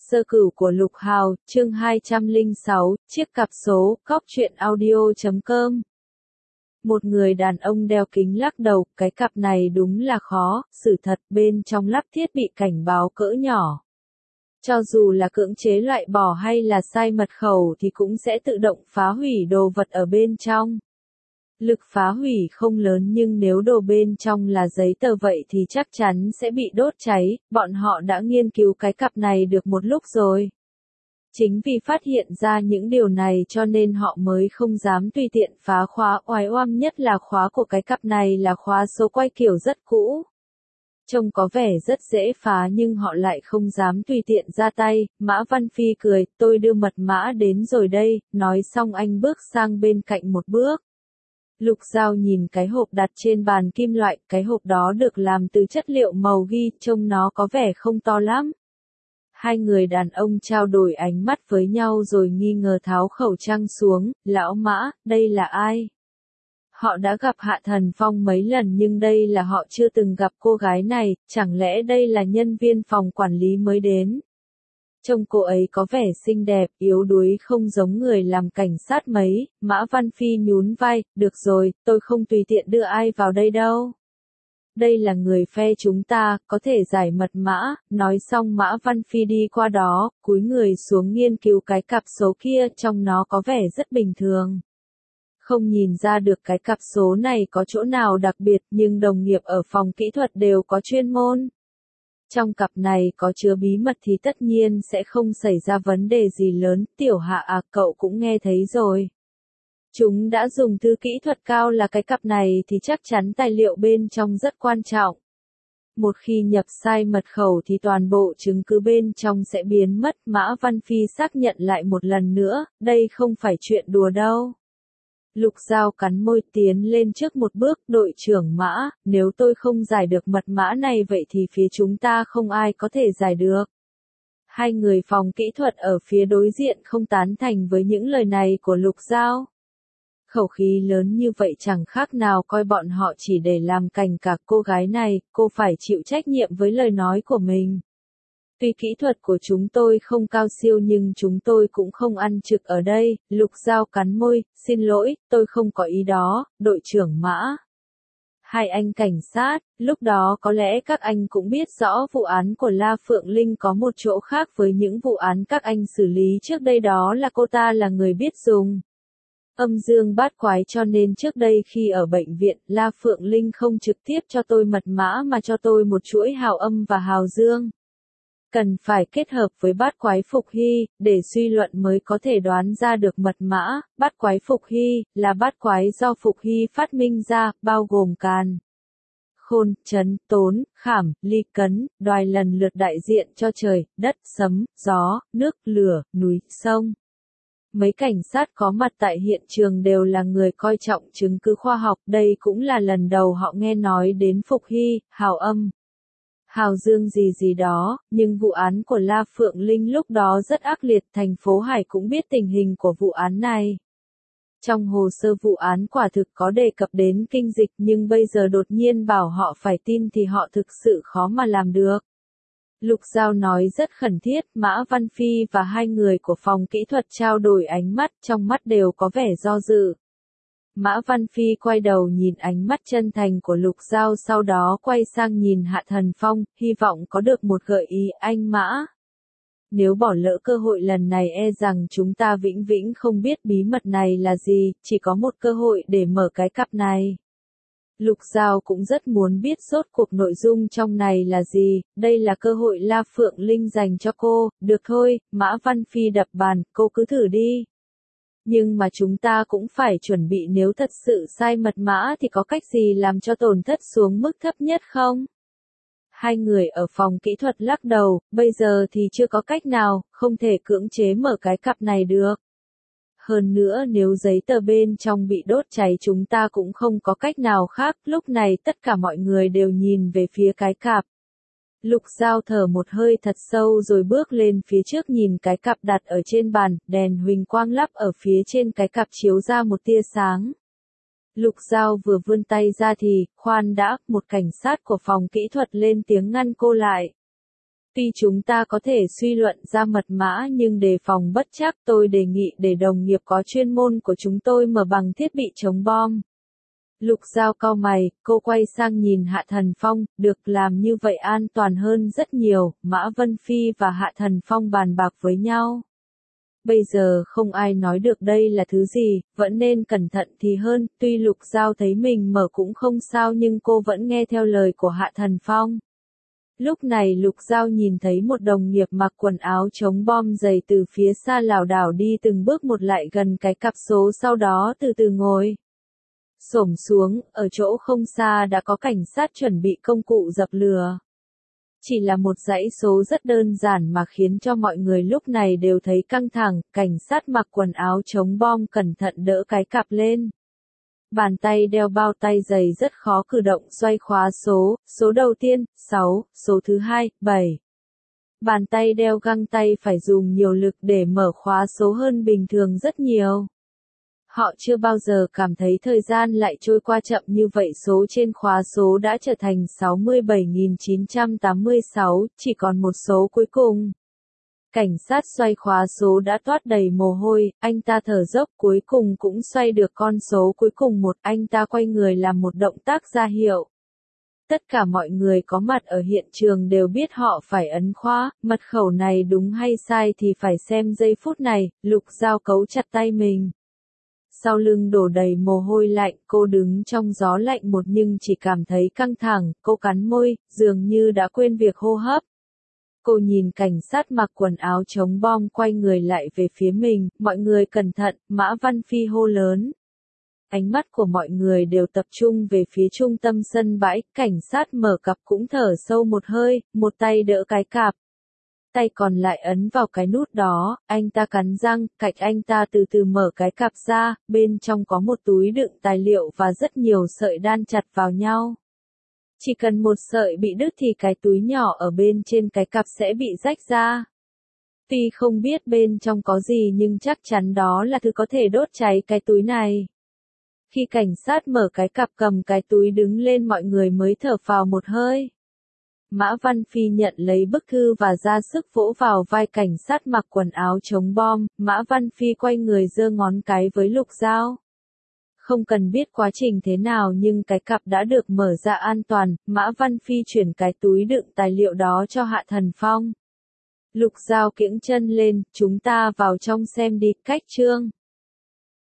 Sơ cửu của Lục Hào, chương 206, chiếc cặp số, cóc truyện audio.com. Một người đàn ông đeo kính lắc đầu, cái cặp này đúng là khó, sự thật, bên trong lắp thiết bị cảnh báo cỡ nhỏ. Cho dù là cưỡng chế loại bỏ hay là sai mật khẩu thì cũng sẽ tự động phá hủy đồ vật ở bên trong. Lực phá hủy không lớn nhưng nếu đồ bên trong là giấy tờ vậy thì chắc chắn sẽ bị đốt cháy, bọn họ đã nghiên cứu cái cặp này được một lúc rồi. Chính vì phát hiện ra những điều này cho nên họ mới không dám tùy tiện phá khóa, oái oăm nhất là khóa của cái cặp này là khóa số quay kiểu rất cũ. Trông có vẻ rất dễ phá nhưng họ lại không dám tùy tiện ra tay. Mã Văn Phi cười, tôi đưa mật mã đến rồi đây, nói xong anh bước sang bên cạnh một bước. Lục Giao nhìn cái hộp đặt trên bàn kim loại, cái hộp đó được làm từ chất liệu màu ghi, trông nó có vẻ không to lắm. Hai người đàn ông trao đổi ánh mắt với nhau rồi nghi ngờ tháo khẩu trang xuống, lão Mã, đây là ai? Họ đã gặp Hạ Thần Phong mấy lần nhưng đây là họ chưa từng gặp cô gái này, chẳng lẽ đây là nhân viên phòng quản lý mới đến? Trông cô ấy có vẻ xinh đẹp, yếu đuối không giống người làm cảnh sát mấy, Mã Văn Phi nhún vai, được rồi, tôi không tùy tiện đưa ai vào đây đâu. Đây là người phe chúng ta, có thể giải mật mã, nói xong Mã Văn Phi đi qua đó, cúi người xuống nghiên cứu cái cặp số kia, trong nó có vẻ rất bình thường. Không nhìn ra được cái cặp số này có chỗ nào đặc biệt nhưng đồng nghiệp ở phòng kỹ thuật đều có chuyên môn. Trong cặp này có chứa bí mật thì tất nhiên sẽ không xảy ra vấn đề gì lớn, Tiểu Hạ à, cậu cũng nghe thấy rồi. Chúng đã dùng thư kỹ thuật cao là cái cặp này thì chắc chắn tài liệu bên trong rất quan trọng. Một khi nhập sai mật khẩu thì toàn bộ chứng cứ bên trong sẽ biến mất. Mã Văn Phi xác nhận lại một lần nữa, đây không phải chuyện đùa đâu. Lục Giao cắn môi tiến lên trước một bước, đội trưởng Mã, nếu tôi không giải được mật mã này vậy thì phía chúng ta không ai có thể giải được. Hai người phòng kỹ thuật ở phía đối diện không tán thành với những lời này của Lục Giao. Khẩu khí lớn như vậy chẳng khác nào coi bọn họ chỉ để làm cành cả cô gái này, cô phải chịu trách nhiệm với lời nói của mình. Tuy kỹ thuật của chúng tôi không cao siêu nhưng chúng tôi cũng không ăn trực ở đây, Lục Giao cắn môi, xin lỗi, tôi không có ý đó, đội trưởng Mã. Hai anh cảnh sát, lúc đó có lẽ các anh cũng biết rõ vụ án của La Phượng Linh có một chỗ khác với những vụ án các anh xử lý trước đây, đó là cô ta là người biết dùng âm dương bát quái cho nên trước đây khi ở bệnh viện, La Phượng Linh không trực tiếp cho tôi mật mã mà cho tôi một chuỗi hào âm và hào dương. Cần phải kết hợp với bát quái phục hy, để suy luận mới có thể đoán ra được mật mã. Bát quái phục hy, là bát quái do phục hy phát minh ra, bao gồm càn, khôn, trấn, tốn, khảm, ly, cấn, đoài lần lượt đại diện cho trời, đất, sấm, gió, nước, lửa, núi, sông. Mấy cảnh sát có mặt tại hiện trường đều là người coi trọng chứng cứ khoa học, đây cũng là lần đầu họ nghe nói đến phục hy, hào âm, hào dương gì đó, nhưng vụ án của La Phượng Linh lúc đó rất ác liệt, thành phố Hải cũng biết tình hình của vụ án này. Trong hồ sơ vụ án quả thực có đề cập đến kinh dịch nhưng bây giờ đột nhiên bảo họ phải tin thì họ thực sự khó mà làm được. Lục Giao nói rất khẩn thiết, Mã Văn Phi và hai người của phòng kỹ thuật trao đổi ánh mắt, trong mắt đều có vẻ do dự. Mã Văn Phi quay đầu nhìn ánh mắt chân thành của Lục Giao sau đó quay sang nhìn Hạ Thần Phong, hy vọng có được một gợi ý anh Mã. Nếu bỏ lỡ cơ hội lần này e rằng chúng ta vĩnh viễn không biết bí mật này là gì, chỉ có một cơ hội để mở cái cặp này. Lục Giao cũng rất muốn biết rốt cuộc nội dung trong này là gì, đây là cơ hội La Phượng Linh dành cho cô, được thôi, Mã Văn Phi đập bàn, cô cứ thử đi. Nhưng mà chúng ta cũng phải chuẩn bị nếu thật sự sai mật mã thì có cách gì làm cho tổn thất xuống mức thấp nhất không? Hai người ở phòng kỹ thuật lắc đầu, bây giờ thì chưa có cách nào, không thể cưỡng chế mở cái cặp này được. Hơn nữa nếu giấy tờ bên trong bị đốt cháy chúng ta cũng không có cách nào khác, lúc này tất cả mọi người đều nhìn về phía cái cặp. Lục Giao thở một hơi thật sâu rồi bước lên phía trước nhìn cái cặp đặt ở trên bàn, đèn huỳnh quang lắp ở phía trên cái cặp chiếu ra một tia sáng. Lục Giao vừa vươn tay ra thì, khoan đã, một cảnh sát của phòng kỹ thuật lên tiếng ngăn cô lại. Tuy chúng ta có thể suy luận ra mật mã nhưng đề phòng bất trắc, tôi đề nghị để đồng nghiệp có chuyên môn của chúng tôi mở bằng thiết bị chống bom. Lục Giao cau mày, cô quay sang nhìn Hạ Thần Phong, được, làm như vậy an toàn hơn rất nhiều. Mã Vân Phi và Hạ Thần Phong bàn bạc với nhau. Bây giờ không ai nói được đây là thứ gì, vẫn nên cẩn thận thì hơn. Tuy Lục Giao thấy mình mở cũng không sao nhưng cô vẫn nghe theo lời của Hạ Thần Phong. Lúc này Lục Giao nhìn thấy một đồng nghiệp mặc quần áo chống bom dày từ phía xa lảo đảo đi từng bước một lại gần cái cặp số, sau đó từ từ ngồi xổm xuống. Ở chỗ không xa đã có cảnh sát chuẩn bị công cụ dập lửa. Chỉ là một dãy số rất đơn giản mà khiến cho mọi người lúc này đều thấy căng thẳng. Cảnh sát mặc quần áo chống bom cẩn thận đỡ cái cặp lên. Bàn tay đeo bao tay dày rất khó cử động, xoay khóa số đầu tiên, 6, số thứ hai, 7. Bàn tay đeo găng tay phải dùng nhiều lực để mở khóa số hơn bình thường rất nhiều. Họ chưa bao giờ cảm thấy thời gian lại trôi qua chậm như vậy, số trên khóa số đã trở thành 67.986, chỉ còn một số cuối cùng. Cảnh sát xoay khóa số đã toát đầy mồ hôi, anh ta thở dốc, cuối cùng cũng xoay được con số cuối cùng một, anh ta quay người làm một động tác ra hiệu. Tất cả mọi người có mặt ở hiện trường đều biết họ phải ấn khóa, mật khẩu này đúng hay sai thì phải xem giây phút này. Lục Giao cấu chặt tay mình. Sau lưng đổ đầy mồ hôi lạnh, cô đứng trong gió lạnh một nhưng chỉ cảm thấy căng thẳng, cô cắn môi, dường như đã quên việc hô hấp. Cô nhìn cảnh sát mặc quần áo chống bom quay người lại về phía mình, mọi người cẩn thận, Mã Văn Phi hô lớn. Ánh mắt của mọi người đều tập trung về phía trung tâm sân bãi, cảnh sát mở cặp cũng thở sâu một hơi, một tay đỡ cái cặp. Tay còn lại ấn vào cái nút đó, anh ta cắn răng, cạnh anh ta từ từ mở cái cặp ra, bên trong có một túi đựng tài liệu và rất nhiều sợi đan chặt vào nhau. Chỉ cần một sợi bị đứt thì cái túi nhỏ ở bên trên cái cặp sẽ bị rách ra. Tuy không biết bên trong có gì nhưng chắc chắn đó là thứ có thể đốt cháy cái túi này. Khi cảnh sát mở cái cặp cầm cái túi đứng lên, mọi người mới thở phào một hơi. Mã Văn Phi nhận lấy bức thư và ra sức vỗ vào vai cảnh sát mặc quần áo chống bom. Mã Văn Phi quay người giơ ngón cái với Lục Giao. Không cần biết quá trình thế nào nhưng cái cặp đã được mở ra an toàn. Mã Văn Phi chuyển cái túi đựng tài liệu đó cho Hạ Thần Phong. Lục Giao kiễng chân lên, chúng ta vào trong xem đi. Cách chương